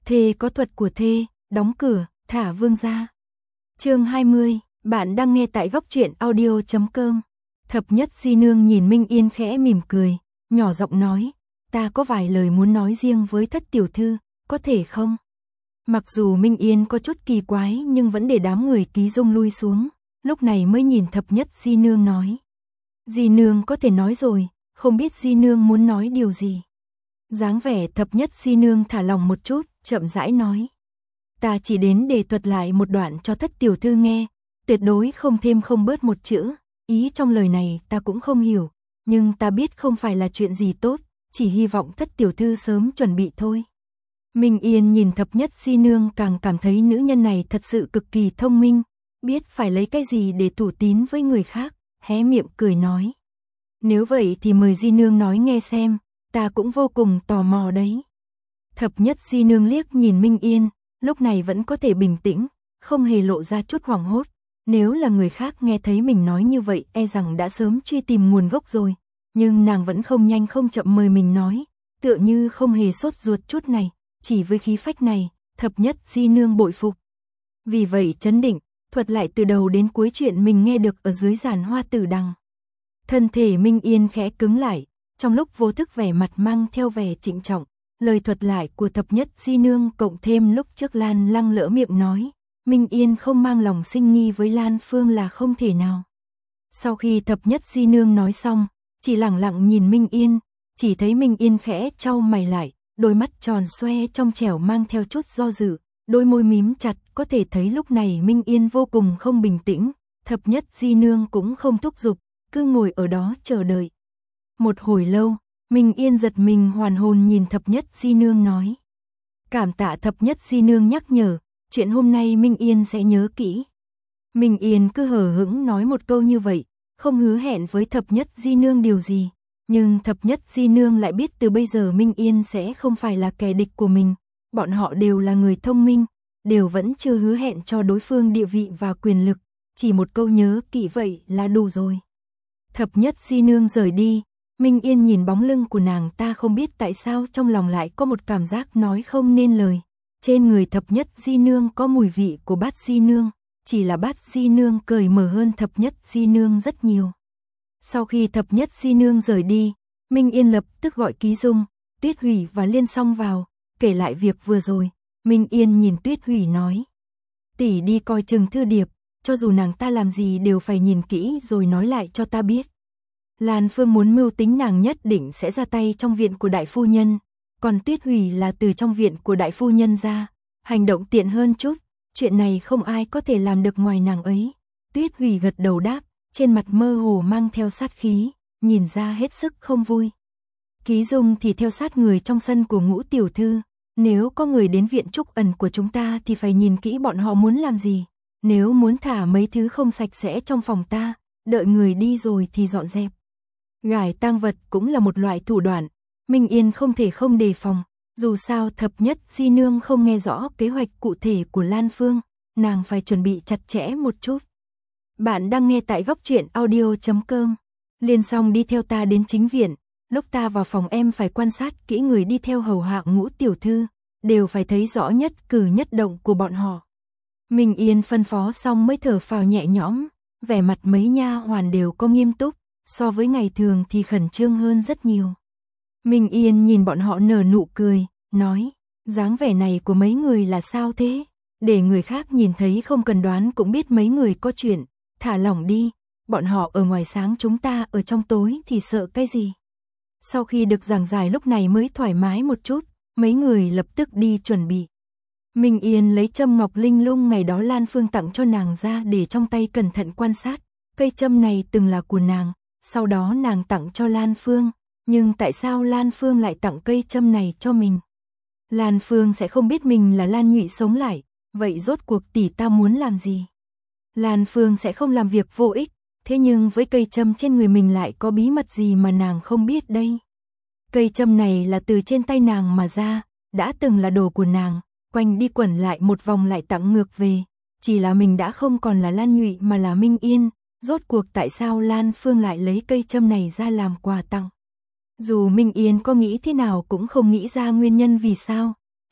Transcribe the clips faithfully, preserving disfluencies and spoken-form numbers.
Thê có thuật của thê, đóng cửa, thả vương ra. Chương hai mươi, bạn đang nghe tại góc truyện audio chấm com. Thập nhất di nương nhìn Minh Yên khẽ mỉm cười, nhỏ giọng nói, ta có vài lời muốn nói riêng với thất tiểu thư, có thể không? Mặc dù Minh Yên có chút kỳ quái nhưng vẫn để đám người Ký Dung lui xuống, lúc này mới nhìn thập nhất di nương nói. Di nương có thể nói rồi, không biết di nương muốn nói điều gì. Dáng vẻ thập nhất di nương thả lòng một chút, chậm rãi nói. Ta chỉ đến để thuật lại một đoạn cho thất tiểu thư nghe, tuyệt đối không thêm không bớt một chữ, ý trong lời này ta cũng không hiểu, nhưng ta biết không phải là chuyện gì tốt, chỉ hy vọng thất tiểu thư sớm chuẩn bị thôi. Minh Yên nhìn thập nhất di nương càng cảm thấy nữ nhân này thật sự cực kỳ thông minh, biết phải lấy cái gì để thủ tín với người khác, hé miệng cười nói. Nếu vậy thì mời di nương nói nghe xem, ta cũng vô cùng tò mò đấy. Thập nhất di nương liếc nhìn Minh Yên, lúc này vẫn có thể bình tĩnh, không hề lộ ra chút hoảng hốt. Nếu là người khác nghe thấy mình nói như vậy e rằng đã sớm truy tìm nguồn gốc rồi, nhưng nàng vẫn không nhanh không chậm mời mình nói, tựa như không hề sốt ruột chút này, chỉ với khí phách này, thập nhất di nương bội phục. Vì vậy chấn định, thuật lại từ đầu đến cuối chuyện mình nghe được ở dưới giàn hoa tử đằng. Thân thể Minh Yên khẽ cứng lại, trong lúc vô thức vẻ mặt mang theo vẻ trịnh trọng, lời thuật lại của thập nhất di nương cộng thêm lúc trước Lan Lăng lỡ miệng nói, Minh Yên không mang lòng sinh nghi với Lan Phương là không thể nào. Sau khi thập nhất di nương nói xong, chỉ lặng lặng nhìn Minh Yên, chỉ thấy Minh Yên khẽ chau mày lại, đôi mắt tròn xoe trong trẻo mang theo chút do dự, đôi môi mím chặt, có thể thấy lúc này Minh Yên vô cùng không bình tĩnh, thập nhất di nương cũng không thúc giục, cứ ngồi ở đó chờ đợi. Một hồi lâu, Minh Yên giật mình hoàn hồn nhìn thập nhất di nương nói. Cảm tạ thập nhất di nương nhắc nhở, chuyện hôm nay Minh Yên sẽ nhớ kỹ. Minh Yên cứ hờ hững nói một câu như vậy, không hứa hẹn với thập nhất di nương điều gì. Nhưng thập nhất di nương lại biết từ bây giờ Minh Yên sẽ không phải là kẻ địch của mình. Bọn họ đều là người thông minh, đều vẫn chưa hứa hẹn cho đối phương địa vị và quyền lực. Chỉ một câu nhớ kỹ vậy là đủ rồi. Thập nhất di nương rời đi, Minh Yên nhìn bóng lưng của nàng ta không biết tại sao trong lòng lại có một cảm giác nói không nên lời. Trên người thập nhất di nương có mùi vị của bát di nương, chỉ là bát di nương cởi mở hơn thập nhất di nương rất nhiều. Sau khi thập nhất di nương rời đi, Minh Yên lập tức gọi Ký Dung, Tuyết Hủy và Liên Song vào, kể lại việc vừa rồi. Minh Yên nhìn Tuyết Hủy nói, tỷ đi coi chừng Thư Điệp, cho dù nàng ta làm gì đều phải nhìn kỹ rồi nói lại cho ta biết. Lan Phương muốn mưu tính nàng nhất định sẽ ra tay trong viện của đại phu nhân, còn Tuyết Hủy là từ trong viện của đại phu nhân ra, hành động tiện hơn chút, chuyện này không ai có thể làm được ngoài nàng ấy. Tuyết Hủy gật đầu đáp, trên mặt mơ hồ mang theo sát khí, nhìn ra hết sức không vui. Ký Dung thì theo sát người trong sân của Ngũ tiểu thư, nếu có người đến viện trúc ẩn của chúng ta thì phải nhìn kỹ bọn họ muốn làm gì, nếu muốn thả mấy thứ không sạch sẽ trong phòng ta, đợi người đi rồi thì dọn dẹp. Gài tang vật cũng là một loại thủ đoạn, Minh Yên không thể không đề phòng, dù sao thập nhất di nương không nghe rõ kế hoạch cụ thể của Lan Phương, nàng phải chuẩn bị chặt chẽ một chút. Bạn đang nghe tại góc truyện audio chấm com. Liên Song đi theo ta đến chính viện, lúc ta vào phòng em phải quan sát kỹ người đi theo hầu hạ Ngũ tiểu thư, đều phải thấy rõ nhất cử nhất động của bọn họ. Minh Yên phân phó xong mới thở phào nhẹ nhõm, vẻ mặt mấy nha hoàn đều có nghiêm túc, so với ngày thường thì khẩn trương hơn rất nhiều. Minh Yên nhìn bọn họ nở nụ cười, nói, dáng vẻ này của mấy người là sao thế? Để người khác nhìn thấy không cần đoán cũng biết mấy người có chuyện, thả lỏng đi, bọn họ ở ngoài sáng chúng ta ở trong tối thì sợ cái gì? Sau khi được giảng giải lúc này mới thoải mái một chút, mấy người lập tức đi chuẩn bị. Minh Yên lấy châm ngọc linh lung ngày đó Lan Phương tặng cho nàng ra để trong tay cẩn thận quan sát, cây châm này từng là của nàng, sau đó nàng tặng cho Lan Phương, nhưng tại sao Lan Phương lại tặng cây châm này cho mình? Lan Phương sẽ không biết mình là Lan Nhụy sống lại, vậy rốt cuộc tỷ ta muốn làm gì? Lan Phương sẽ không làm việc vô ích, thế nhưng với cây châm trên người mình lại có bí mật gì mà nàng không biết đây? Cây châm này là từ trên tay nàng mà ra, đã từng là đồ của nàng, quanh đi quẩn lại một vòng lại tặng ngược về, chỉ là mình đã không còn là Lan Nhụy mà là Minh Yên, rốt cuộc tại sao Lan Phương lại lấy cây châm này ra làm quà tặng? Dù Minh Yên có nghĩ thế nào cũng không nghĩ ra nguyên nhân vì sao,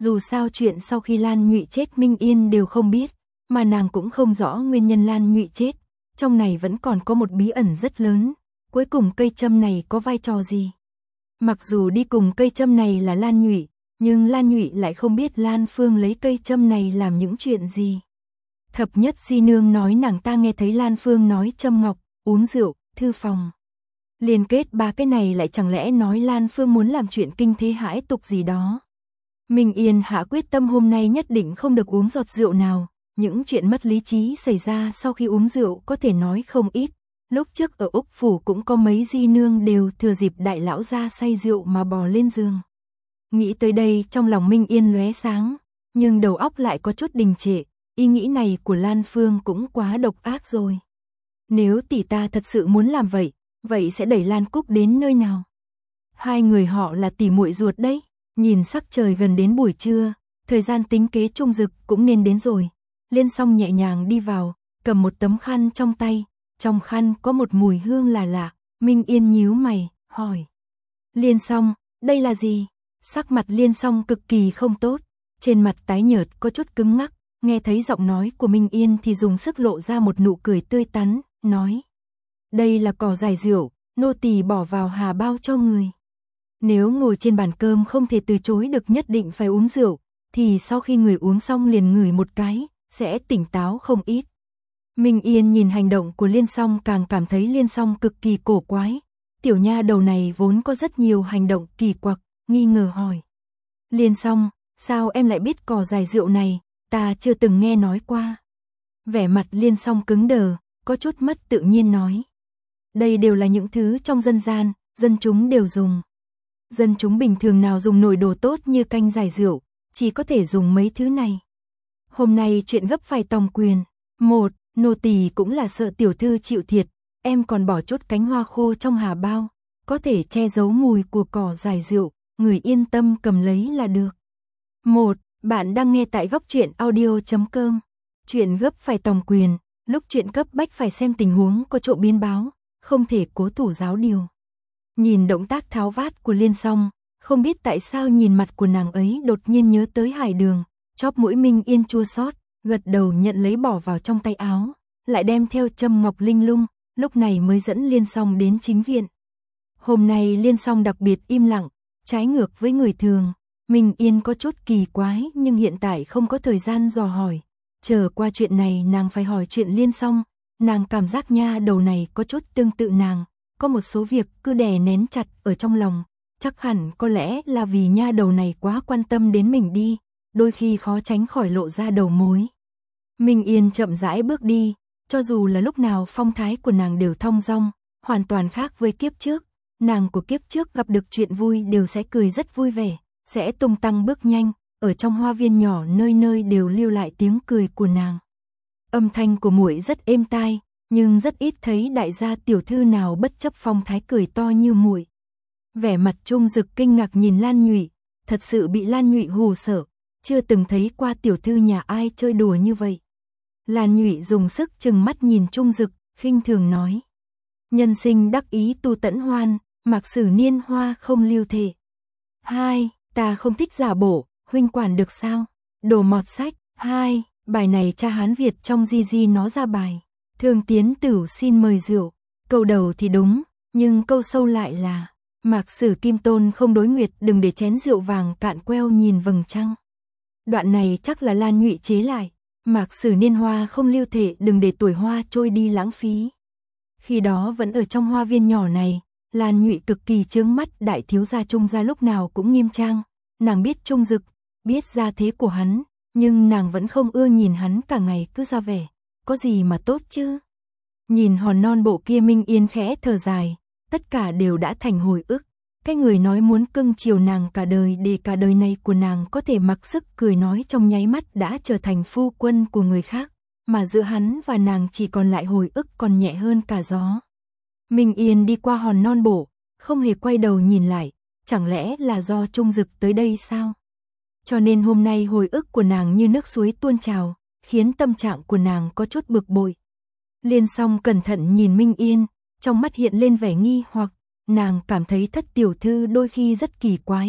Dù sao chuyện sau khi Lan Nhụy chết Minh Yên đều không biết, mà nàng cũng không rõ nguyên nhân Lan Nhụy chết, trong này vẫn còn có một bí ẩn rất lớn, cuối cùng cây châm này có vai trò gì? Mặc dù đi cùng cây châm này là Lan Nhụy, nhưng Lan Nhụy lại không biết Lan Phương lấy cây châm này làm những chuyện gì. Thập nhất di nương nói nàng ta nghe thấy Lan Phương nói châm ngọc, uống rượu, thư phòng. Liên kết ba cái này lại chẳng lẽ nói Lan Phương muốn làm chuyện kinh thế hãi tục gì đó. Minh Yên hạ quyết tâm hôm nay nhất định không được uống giọt rượu nào, những chuyện mất lý trí xảy ra sau khi uống rượu có thể nói không ít. Lúc trước ở Úc Phủ cũng có mấy di nương đều thừa dịp đại lão gia say rượu mà bò lên giường. Nghĩ tới đây trong lòng Minh Yên lóe sáng, nhưng đầu óc lại có chút đình trệ, ý nghĩ này của Lan Phương cũng quá độc ác rồi. Nếu tỷ ta thật sự muốn làm vậy, vậy sẽ đẩy Lan Cúc đến nơi nào? Hai người họ là tỷ muội ruột đấy, nhìn sắc trời gần đến buổi trưa, thời gian tính kế Trung Dực cũng nên đến rồi. Liên Song nhẹ nhàng đi vào, cầm một tấm khăn trong tay, trong khăn có một mùi hương là lạ, Minh Yên nhíu mày, hỏi. Liên Song, đây là gì? Sắc mặt Liên Song cực kỳ không tốt, trên mặt tái nhợt có chút cứng ngắc, nghe thấy giọng nói của Minh Yên thì dùng sức lộ ra một nụ cười tươi tắn, nói. Đây là cỏ giải rượu, nô tỳ bỏ vào hà bao cho người. Nếu ngồi trên bàn cơm không thể từ chối được nhất định phải uống rượu, thì sau khi người uống xong liền ngửi một cái, sẽ tỉnh táo không ít. Minh Yên nhìn hành động của Liên Song càng cảm thấy Liên Song cực kỳ cổ quái. Tiểu nha đầu này vốn có rất nhiều hành động kỳ quặc, nghi ngờ hỏi. Liên Song, sao em lại biết cỏ giải rượu này, ta chưa từng nghe nói qua. Vẻ mặt Liên Song cứng đờ, có chút mất tự nhiên nói. Đây đều là những thứ trong dân gian, dân chúng đều dùng. Dân chúng bình thường nào dùng nổi đồ tốt như canh giải rượu, chỉ có thể dùng mấy thứ này. Hôm nay chuyện gấp phải tòng quyền. Một, nô tỳ cũng là sợ tiểu thư chịu thiệt, em còn bỏ chút cánh hoa khô trong hà bao, có thể che giấu mùi của cỏ giải rượu, người yên tâm cầm lấy là được. Một, bạn đang nghe tại góc truyện audio chấm com. Chuyện gấp phải tòng quyền, lúc chuyện cấp bách phải xem tình huống có chỗ biến báo, không thể cố thủ giáo điều. Nhìn động tác tháo vát của Liên Song, không biết tại sao nhìn mặt của nàng ấy đột nhiên nhớ tới Hải Đường, chóp mũi Minh Yên chua xót, gật đầu nhận lấy bỏ vào trong tay áo, lại đem theo châm ngọc linh lung, lúc này mới dẫn Liên Song đến chính viện. Hôm nay Liên Song đặc biệt im lặng, trái ngược với người thường, Minh Yên có chút kỳ quái nhưng hiện tại không có thời gian dò hỏi. Chờ qua chuyện này nàng phải hỏi chuyện Liên Song, nàng cảm giác nha đầu này có chút tương tự nàng, có một số việc cứ đè nén chặt ở trong lòng, chắc hẳn có lẽ là vì nha đầu này quá quan tâm đến mình đi, đôi khi khó tránh khỏi lộ ra đầu mối. Minh Yên chậm rãi bước đi, cho dù là lúc nào phong thái của nàng đều thong dong, hoàn toàn khác với kiếp trước, nàng của kiếp trước gặp được chuyện vui đều sẽ cười rất vui vẻ, sẽ tung tăng bước nhanh, ở trong hoa viên nhỏ nơi nơi đều lưu lại tiếng cười của nàng. Âm thanh của muội rất êm tai, nhưng rất ít thấy đại gia tiểu thư nào bất chấp phong thái cười to như muội. Vẻ mặt Trung Dực kinh ngạc nhìn Lan Nhụy, thật sự bị Lan Nhụy hù sợ, chưa từng thấy qua tiểu thư nhà ai chơi đùa như vậy. Lan Nhụy dùng sức trừng mắt nhìn Trung Dực, khinh thường nói: "Nhân sinh đắc ý tu tẫn hoan, mặc sử niên hoa không lưu thể." Hai, ta không thích giả bộ, huynh quản được sao? Đồ mọt sách. Hai, bài này cha Hán Việt trong di di nó ra bài. Thường tiến tử xin mời rượu. Câu đầu thì đúng, nhưng câu sâu lại là: Mạc sử kim tôn không đối nguyệt, đừng để chén rượu vàng cạn queo nhìn vầng trăng. Đoạn này chắc là Lan Nhụy chế lại. Mạc sử niên hoa không lưu thể, đừng để tuổi hoa trôi đi lãng phí. Khi đó vẫn ở trong hoa viên nhỏ này, Lan Nhụy cực kỳ chướng mắt đại thiếu gia Trung gia lúc nào cũng nghiêm trang. Nàng biết Trung Dực, biết gia thế của hắn, nhưng nàng vẫn không ưa nhìn hắn cả ngày cứ ra vẻ. Có gì mà tốt chứ? Nhìn hòn non bộ kia Minh Yên khẽ thở dài, tất cả đều đã thành hồi ức. Cái người nói muốn cưng chiều nàng cả đời để cả đời này của nàng có thể mặc sức cười nói trong nháy mắt đã trở thành phu quân của người khác, mà giữa hắn và nàng chỉ còn lại hồi ức còn nhẹ hơn cả gió. Minh Yên đi qua hòn non bộ, không hề quay đầu nhìn lại, chẳng lẽ là do Trung Dực tới đây sao? Cho nên hôm nay hồi ức của nàng như nước suối tuôn trào, khiến tâm trạng của nàng có chút bực bội. Liên Song cẩn thận nhìn Minh Yên, trong mắt hiện lên vẻ nghi hoặc, nàng cảm thấy thất tiểu thư đôi khi rất kỳ quái,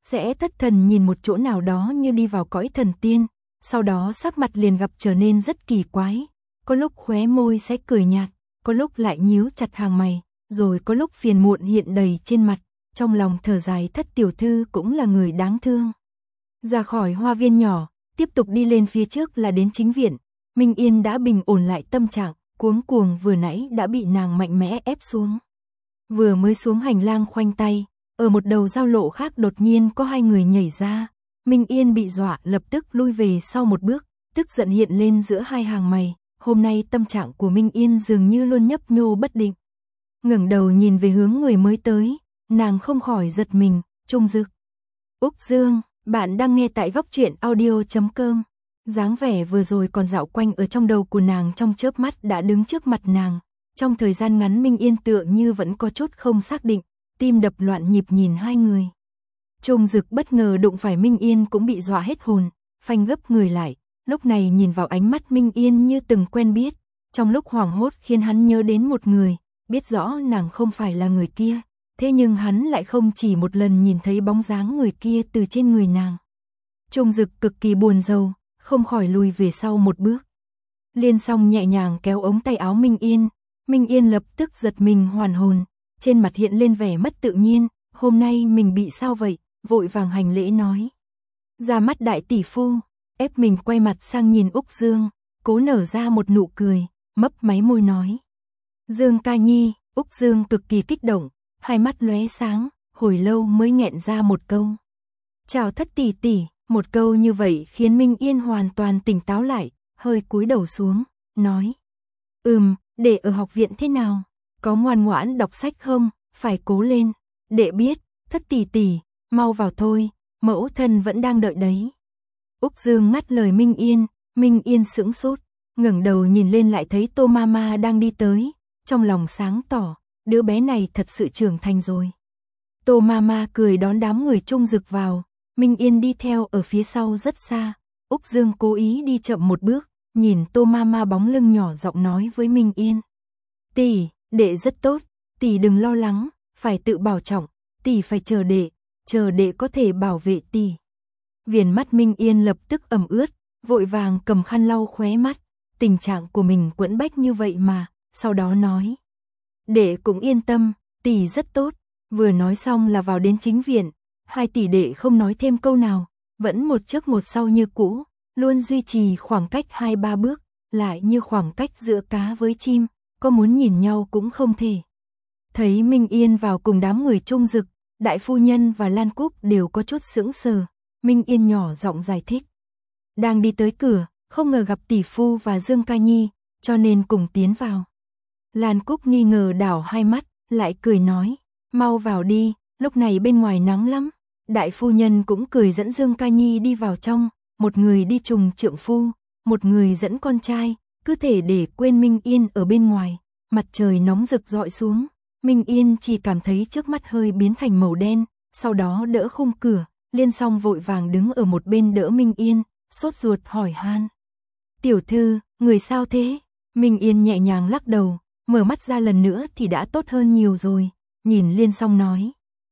sẽ thất thần nhìn một chỗ nào đó như đi vào cõi thần tiên, sau đó sắc mặt liền gặp trở nên rất kỳ quái, có lúc khóe môi sẽ cười nhạt, có lúc lại nhíu chặt hàng mày, rồi có lúc phiền muộn hiện đầy trên mặt, trong lòng thở dài Thất tiểu thư cũng là người đáng thương. Ra khỏi hoa viên nhỏ, tiếp tục đi lên phía trước là đến chính viện, Minh Yên đã bình ổn lại tâm trạng, cuống cuồng vừa nãy đã bị nàng mạnh mẽ ép xuống. Vừa mới xuống hành lang khoanh tay, ở một đầu giao lộ khác đột nhiên có hai người nhảy ra, Minh Yên bị dọa lập tức lui về sau một bước, tức giận hiện lên giữa hai hàng mày, hôm nay tâm trạng của Minh Yên dường như luôn nhấp nhô bất định. Ngẩng đầu nhìn về hướng người mới tới, nàng không khỏi giật mình, Trung Dực. Úc Dương, bạn đang nghe tại góc truyện audio chấm com. Dáng vẻ vừa rồi còn dạo quanh ở trong đầu của nàng trong chớp mắt đã đứng trước mặt nàng. Trong thời gian ngắn Minh Yên tựa như vẫn có chút không xác định, tim đập loạn nhịp nhìn hai người. Trung Dực bất ngờ đụng phải Minh Yên cũng bị dọa hết hồn, phanh gấp người lại, lúc này nhìn vào ánh mắt Minh Yên như từng quen biết, trong lúc hoảng hốt khiến hắn nhớ đến một người, biết rõ nàng không phải là người kia, thế nhưng hắn lại không chỉ một lần nhìn thấy bóng dáng người kia từ trên người nàng. Trung Dực cực kỳ buồn rầu, không khỏi lùi về sau một bước. Liên Song nhẹ nhàng kéo ống tay áo Minh Yên, Minh Yên lập tức giật mình hoàn hồn, trên mặt hiện lên vẻ mất tự nhiên, hôm nay mình bị sao vậy, vội vàng hành lễ nói. Ra mắt đại tỷ phu, ép mình quay mặt sang nhìn Úc Dương, cố nở ra một nụ cười, mấp máy môi nói. Dương ca nhi, Úc Dương cực kỳ kích động, hai mắt lóe sáng, hồi lâu mới nghẹn ra một câu. Chào Thất tỷ tỷ, một câu như vậy khiến Minh Yên hoàn toàn tỉnh táo lại, hơi cúi đầu xuống, nói. Ừm, đệ ở học viện thế nào? Có ngoan ngoãn đọc sách không? Phải cố lên. Đệ biết, Thất tỷ tỷ, mau vào thôi, mẫu thân vẫn đang đợi đấy. Úc Dương ngắt lời Minh Yên, Minh Yên sững sốt, ngẩng đầu nhìn lên lại thấy Tô Mama đang đi tới, trong lòng sáng tỏ, đứa bé này thật sự trưởng thành rồi. Tô Mama cười đón đám người Trung Dực vào, Minh Yên đi theo ở phía sau rất xa, Úc Dương cố ý đi chậm một bước, nhìn Tô Mama bóng lưng nhỏ giọng nói với Minh Yên. Tỷ, đệ rất tốt, tỷ đừng lo lắng, phải tự bảo trọng, tỷ phải chờ đệ, chờ đệ có thể bảo vệ tỷ. Viền mắt Minh Yên lập tức ẩm ướt, vội vàng cầm khăn lau khóe mắt, tình trạng của mình quẫn bách như vậy mà, sau đó nói. Đệ cũng yên tâm, tỷ rất tốt, vừa nói xong là vào đến chính viện, hai tỷ đệ không nói thêm câu nào, vẫn một trước một sau như cũ, luôn duy trì khoảng cách hai ba bước, lại như khoảng cách giữa cá với chim, có muốn nhìn nhau cũng không thể. Thấy Minh Yên vào cùng đám người Trung Dực, đại phu nhân và Lan Cúc đều có chút sững sờ, Minh Yên nhỏ giọng giải thích. Đang đi tới cửa, không ngờ gặp tỷ phu và Dương Ca Nhi, cho nên cùng tiến vào. Lan Cúc nghi ngờ đảo hai mắt, lại cười nói, mau vào đi, lúc này bên ngoài nắng lắm. Đại phu nhân cũng cười dẫn Dương Ca Nhi đi vào trong, một người đi trùng trượng phu, một người dẫn con trai, cứ thể để quên Minh Yên ở bên ngoài. Mặt trời nóng rực rọi xuống, Minh Yên chỉ cảm thấy trước mắt hơi biến thành màu đen, sau đó đỡ khung cửa, Liên Song vội vàng đứng ở một bên đỡ Minh Yên, sốt ruột hỏi han. Tiểu thư, người sao thế? Minh Yên nhẹ nhàng lắc đầu, mở mắt ra lần nữa thì đã tốt hơn nhiều rồi, nhìn Liên Song nói.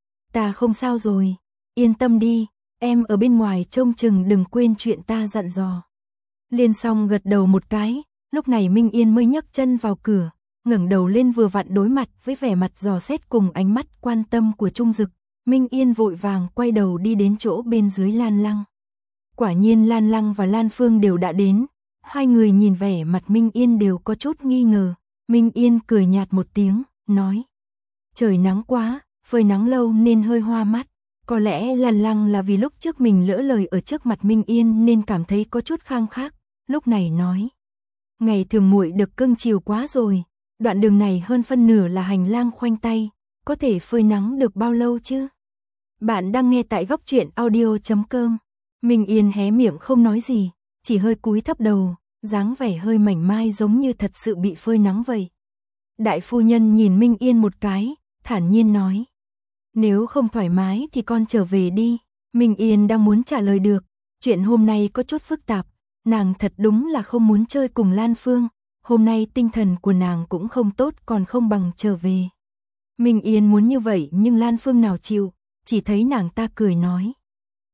Ta không sao rồi, yên tâm đi, em ở bên ngoài trông chừng đừng quên chuyện ta dặn dò. Liên Song gật đầu một cái, lúc này Minh Yên mới nhấc chân vào cửa, ngẩng đầu lên vừa vặn đối mặt với vẻ mặt dò xét cùng ánh mắt quan tâm của Trung Dực. Minh Yên vội vàng quay đầu đi đến chỗ bên dưới Lan Lăng. Quả nhiên Lan Lăng và Lan Phương đều đã đến, hai người nhìn vẻ mặt Minh Yên đều có chút nghi ngờ. Minh Yên cười nhạt một tiếng, nói. Trời nắng quá, phơi nắng lâu nên hơi hoa mắt. Có lẽ Lan Lăng là vì lúc trước mình lỡ lời ở trước mặt Minh Yên nên cảm thấy có chút khang khác, lúc này nói. Ngày thường muội được cưng chiều quá rồi, đoạn đường này hơn phân nửa là hành lang khoanh tay, có thể phơi nắng được bao lâu chứ? Bạn đang nghe tại góc truyện audio chấm com. Minh Yên hé miệng không nói gì, chỉ hơi cúi thấp đầu, dáng vẻ hơi mảnh mai giống như thật sự bị phơi nắng vậy. Đại phu nhân nhìn Minh Yên một cái, thản nhiên nói. Nếu không thoải mái thì con trở về đi. Minh Yên đang muốn trả lời được, chuyện hôm nay có chút phức tạp, nàng thật đúng là không muốn chơi cùng Lan Phương, hôm nay tinh thần của nàng cũng không tốt còn không bằng trở về. Minh Yên muốn như vậy nhưng Lan Phương nào chịu, chỉ thấy nàng ta cười nói.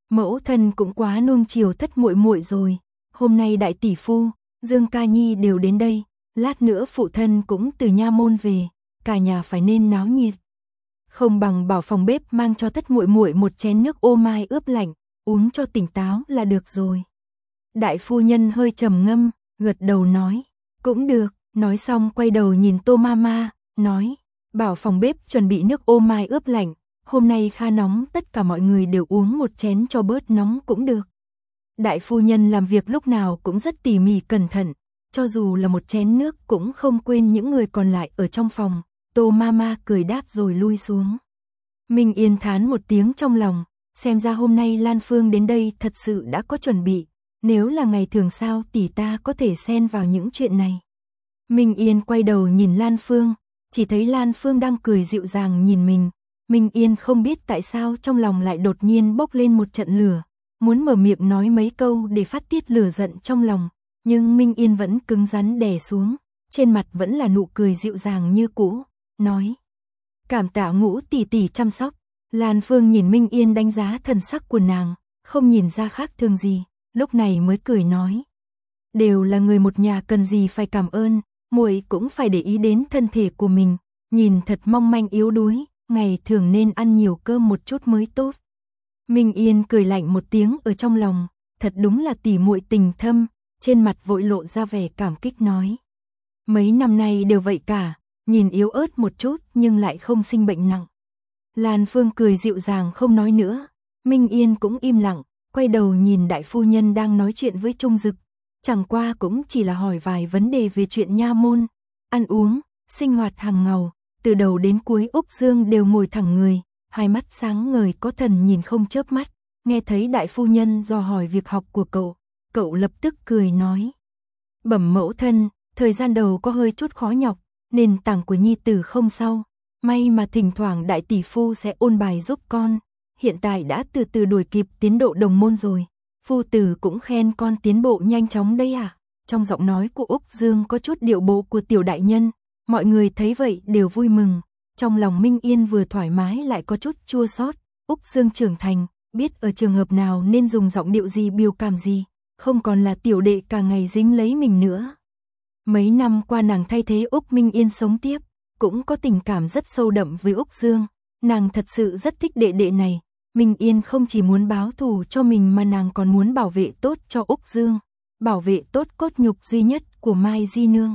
Mẫu thân cũng quá nuông chiều thất muội muội rồi, hôm nay đại tỷ phu, Dương Ca Nhi đều đến đây, lát nữa phụ thân cũng từ nha môn về, cả nhà phải nên náo nhiệt. Không bằng bảo phòng bếp mang cho thất muội muội một chén nước ô mai ướp lạnh, uống cho tỉnh táo là được rồi. Đại phu nhân hơi trầm ngâm, gật đầu nói, cũng được, nói xong quay đầu nhìn Tô Mama, nói, bảo phòng bếp chuẩn bị nước ô mai ướp lạnh, hôm nay kha nóng tất cả mọi người đều uống một chén cho bớt nóng cũng được. Đại phu nhân làm việc lúc nào cũng rất tỉ mỉ cẩn thận, cho dù là một chén nước cũng không quên những người còn lại ở trong phòng. Tô Mama cười đáp rồi lui xuống. Minh Yên thán một tiếng trong lòng, xem ra hôm nay Lan Phương đến đây thật sự đã có chuẩn bị, nếu là ngày thường sao tỷ ta có thể xen vào những chuyện này. Minh Yên quay đầu nhìn Lan Phương, chỉ thấy Lan Phương đang cười dịu dàng nhìn mình. Minh Yên không biết tại sao trong lòng lại đột nhiên bốc lên một trận lửa, muốn mở miệng nói mấy câu để phát tiết lửa giận trong lòng, nhưng Minh Yên vẫn cứng rắn đè xuống, trên mặt vẫn là nụ cười dịu dàng như cũ, nói: "Cảm tạ Ngũ tỷ tỷ chăm sóc." Lan Phương nhìn Minh Yên đánh giá thần sắc của nàng, không nhìn ra khác thường gì, lúc này mới cười nói: "Đều là người một nhà, cần gì phải cảm ơn, muội cũng phải để ý đến thân thể của mình, nhìn thật mong manh yếu đuối, ngày thường nên ăn nhiều cơm một chút mới tốt." Minh Yên cười lạnh một tiếng ở trong lòng, thật đúng là tỷ muội tình thâm, trên mặt vội lộ ra vẻ cảm kích nói: "Mấy năm nay đều vậy cả, nhìn yếu ớt một chút nhưng lại không sinh bệnh nặng." Lan Phương cười dịu dàng không nói nữa, Minh Yên cũng im lặng, quay đầu nhìn đại phu nhân đang nói chuyện với Trung Dực, chẳng qua cũng chỉ là hỏi vài vấn đề về chuyện nha môn, ăn uống, sinh hoạt hàng ngày, từ đầu đến cuối Úc Dương đều ngồi thẳng người, hai mắt sáng ngời có thần nhìn không chớp mắt, nghe thấy đại phu nhân dò hỏi việc học của cậu, cậu lập tức cười nói: "Bẩm mẫu thân, thời gian đầu có hơi chút khó nhọc, nền tảng của nhi tử không sao, may mà thỉnh thoảng đại tỷ phu sẽ ôn bài giúp con, hiện tại đã từ từ đuổi kịp tiến độ đồng môn rồi, phu tử cũng khen con tiến bộ nhanh chóng đấy à." Trong giọng nói của Úc Dương có chút điệu bộ của tiểu đại nhân, mọi người thấy vậy đều vui mừng, trong lòng Minh Yên vừa thoải mái lại có chút chua xót. Úc Dương trưởng thành, biết ở trường hợp nào nên dùng giọng điệu gì, biểu cảm gì, không còn là tiểu đệ cả ngày dính lấy mình nữa. Mấy năm qua nàng thay thế Úc Minh Yên sống tiếp, cũng có tình cảm rất sâu đậm với Úc Dương, nàng thật sự rất thích đệ đệ này. Minh Yên không chỉ muốn báo thù cho mình mà nàng còn muốn bảo vệ tốt cho Úc Dương, bảo vệ tốt cốt nhục duy nhất của Mai Di Nương.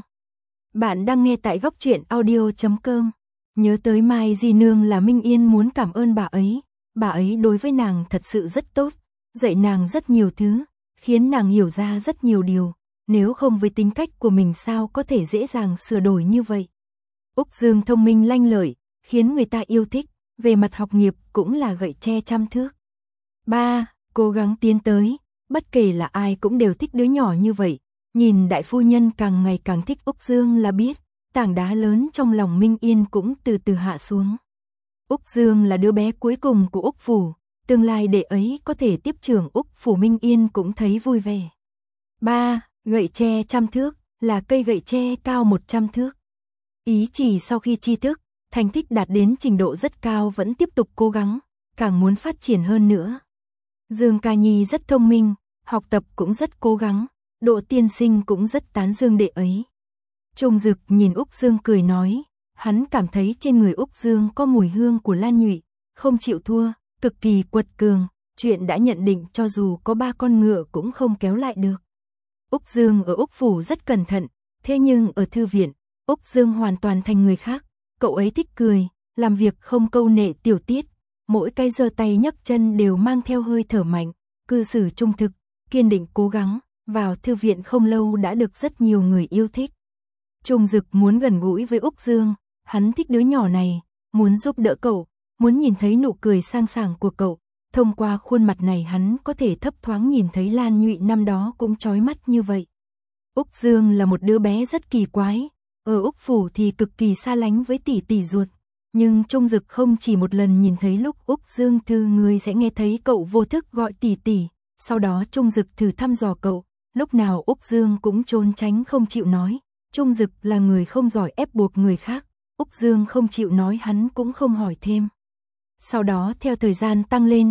Bạn đang nghe tại góc truyện audio chấm com. Nhớ tới Mai Di Nương là Minh Yên muốn cảm ơn bà ấy, bà ấy đối với nàng thật sự rất tốt, dạy nàng rất nhiều thứ, khiến nàng hiểu ra rất nhiều điều, nếu không với tính cách của mình sao có thể dễ dàng sửa đổi như vậy. Úc Dương thông minh lanh lợi, khiến người ta yêu thích, về mặt học nghiệp cũng là gậy tre trăm thước. Ba, cố gắng tiến tới, bất kể là ai cũng đều thích đứa nhỏ như vậy, nhìn đại phu nhân càng ngày càng thích Úc Dương là biết, tảng đá lớn trong lòng Minh Yên cũng từ từ hạ xuống. Úc Dương là đứa bé cuối cùng của Úc Phủ, tương lai đệ ấy có thể tiếp trưởng Úc Phủ Minh Yên cũng thấy vui vẻ. Ba, gậy tre trăm thước, là cây gậy tre cao một trăm thước. Ý chỉ sau khi tri thức, thành tích đạt đến trình độ rất cao vẫn tiếp tục cố gắng, càng muốn phát triển hơn nữa. Dương Ca Nhi rất thông minh, học tập cũng rất cố gắng, Độ tiên sinh cũng rất tán dương đệ ấy. Trung Dực nhìn Úc Dương cười nói, hắn cảm thấy trên người Úc Dương có mùi hương của Lan Nhụy, không chịu thua, cực kỳ quật cường, chuyện đã nhận định cho dù có ba con ngựa cũng không kéo lại được. Úc Dương ở Úc Phủ rất cẩn thận, thế nhưng ở thư viện, Úc Dương hoàn toàn thành người khác, cậu ấy thích cười, làm việc không câu nệ tiểu tiết, mỗi cái giơ tay nhấc chân đều mang theo hơi thở mạnh, cư xử trung thực, kiên định cố gắng, vào thư viện không lâu đã được rất nhiều người yêu thích. Trung Dực muốn gần gũi với Úc Dương, hắn thích đứa nhỏ này, muốn giúp đỡ cậu, muốn nhìn thấy nụ cười sang sảng của cậu, thông qua khuôn mặt này hắn có thể thấp thoáng nhìn thấy Lan Nhụy năm đó cũng chói mắt như vậy. Úc Dương là một đứa bé rất kỳ quái, ở Úc Phủ thì cực kỳ xa lánh với tỷ tỷ ruột, nhưng Trung Dực không chỉ một lần nhìn thấy lúc Úc Dương thư người sẽ nghe thấy cậu vô thức gọi tỷ tỷ, sau đó Trung Dực thử thăm dò cậu, lúc nào Úc Dương cũng trốn tránh không chịu nói. Trung Dực là người không giỏi ép buộc người khác, Úc Dương không chịu nói hắn cũng không hỏi thêm. Sau đó theo thời gian tăng lên,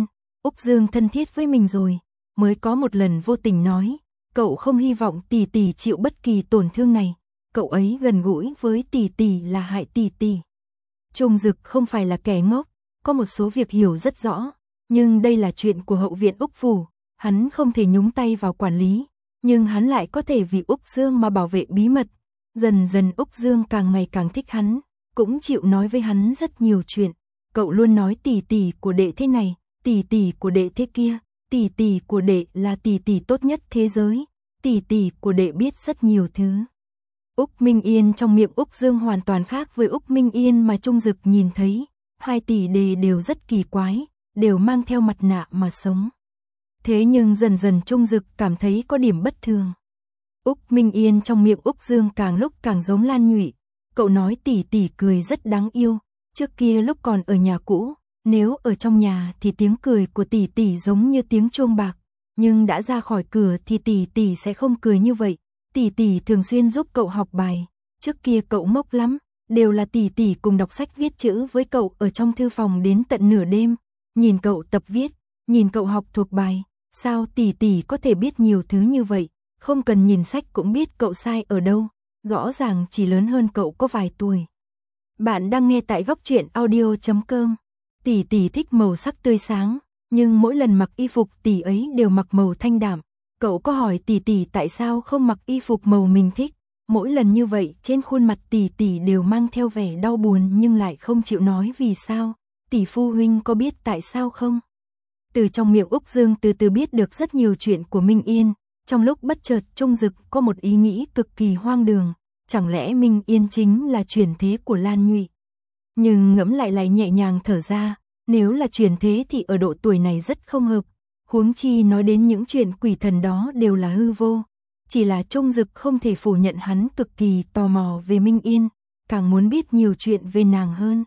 Úc Dương thân thiết với mình rồi, mới có một lần vô tình nói, cậu không hy vọng tỷ tỷ chịu bất kỳ tổn thương này, cậu ấy gần gũi với tỷ tỷ là hại tỷ tỷ. Trung Dực không phải là kẻ ngốc, có một số việc hiểu rất rõ, nhưng đây là chuyện của hậu viện Úc phủ, hắn không thể nhúng tay vào quản lý, nhưng hắn lại có thể vì Úc Dương mà bảo vệ bí mật. Dần dần Úc Dương càng ngày càng thích hắn, cũng chịu nói với hắn rất nhiều chuyện. Cậu luôn nói tỷ tỷ của đệ thế này, tỷ tỷ của đệ thế kia, tỷ tỷ của đệ là tỷ tỷ tốt nhất thế giới, tỷ tỷ của đệ biết rất nhiều thứ. Úc Minh Yên trong miệng Úc Dương hoàn toàn khác với Úc Minh Yên mà Trung Dực nhìn thấy, hai tỷ đệ đều rất kỳ quái, đều mang theo mặt nạ mà sống. Thế nhưng dần dần Trung Dực cảm thấy có điểm bất thường. Úc Minh Yên trong miệng Úc Dương càng lúc càng giống Lan Nhụy, cậu nói tỷ tỷ cười rất đáng yêu, trước kia lúc còn ở nhà cũ, nếu ở trong nhà thì tiếng cười của tỷ tỷ giống như tiếng chuông bạc, nhưng đã ra khỏi cửa thì tỷ tỷ sẽ không cười như vậy. Tỷ tỷ thường xuyên giúp cậu học bài, trước kia cậu ngốc lắm, đều là tỷ tỷ cùng đọc sách viết chữ với cậu ở trong thư phòng đến tận nửa đêm, nhìn cậu tập viết, nhìn cậu học thuộc bài, sao tỷ tỷ có thể biết nhiều thứ như vậy, không cần nhìn sách cũng biết cậu sai ở đâu, rõ ràng chỉ lớn hơn cậu có vài tuổi. Bạn đang nghe tại góc truyện audio chấm com. Tỷ tỷ thích màu sắc tươi sáng, nhưng mỗi lần mặc y phục tỷ ấy đều mặc màu thanh đạm. Cậu có hỏi tỷ tỷ tại sao không mặc y phục màu mình thích, mỗi lần như vậy trên khuôn mặt tỷ tỷ đều mang theo vẻ đau buồn nhưng lại không chịu nói vì sao, tỷ phu huynh có biết tại sao không? Từ trong miệng Úc Dương từ từ biết được rất nhiều chuyện của Minh Yên, trong lúc bất chợt Trung Dực có một ý nghĩ cực kỳ hoang đường, chẳng lẽ Minh Yên chính là chuyển thế của Lan Nhụy? Nhưng ngẫm lại lại nhẹ nhàng thở ra, nếu là chuyển thế thì ở độ tuổi này rất không hợp. Huống chi nói đến những chuyện quỷ thần đó đều là hư vô, chỉ là Trung Dực không thể phủ nhận hắn cực kỳ tò mò về Minh Yên, càng muốn biết nhiều chuyện về nàng hơn.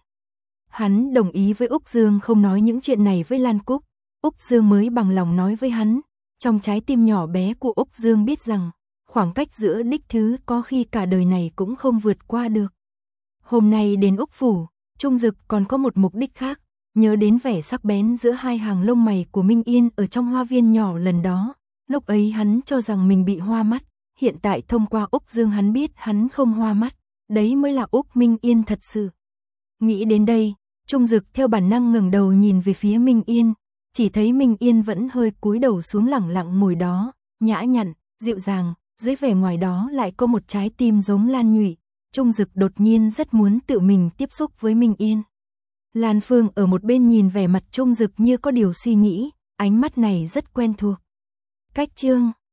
Hắn đồng ý với Úc Dương không nói những chuyện này với Lan Cúc, Úc Dương mới bằng lòng nói với hắn, trong trái tim nhỏ bé của Úc Dương biết rằng, khoảng cách giữa đích thứ có khi cả đời này cũng không vượt qua được. Hôm nay đến Úc phủ, Trung Dực còn có một mục đích khác. Nhớ đến vẻ sắc bén giữa hai hàng lông mày của Minh Yên ở trong hoa viên nhỏ lần đó, lúc ấy hắn cho rằng mình bị hoa mắt, hiện tại thông qua Úc Dương hắn biết hắn không hoa mắt, đấy mới là Úc Minh Yên thật sự. Nghĩ đến đây, Trung Dực theo bản năng ngẩng đầu nhìn về phía Minh Yên, chỉ thấy Minh Yên vẫn hơi cúi đầu xuống lẳng lặng ngồi đó, nhã nhặn, dịu dàng, dưới vẻ ngoài đó lại có một trái tim giống Lan Nhụy. Trung Dực đột nhiên rất muốn tự mình tiếp xúc với Minh Yên. Lan Phương ở một bên nhìn vẻ mặt Trung Dực như có điều suy nghĩ, ánh mắt này rất quen thuộc. Cách chương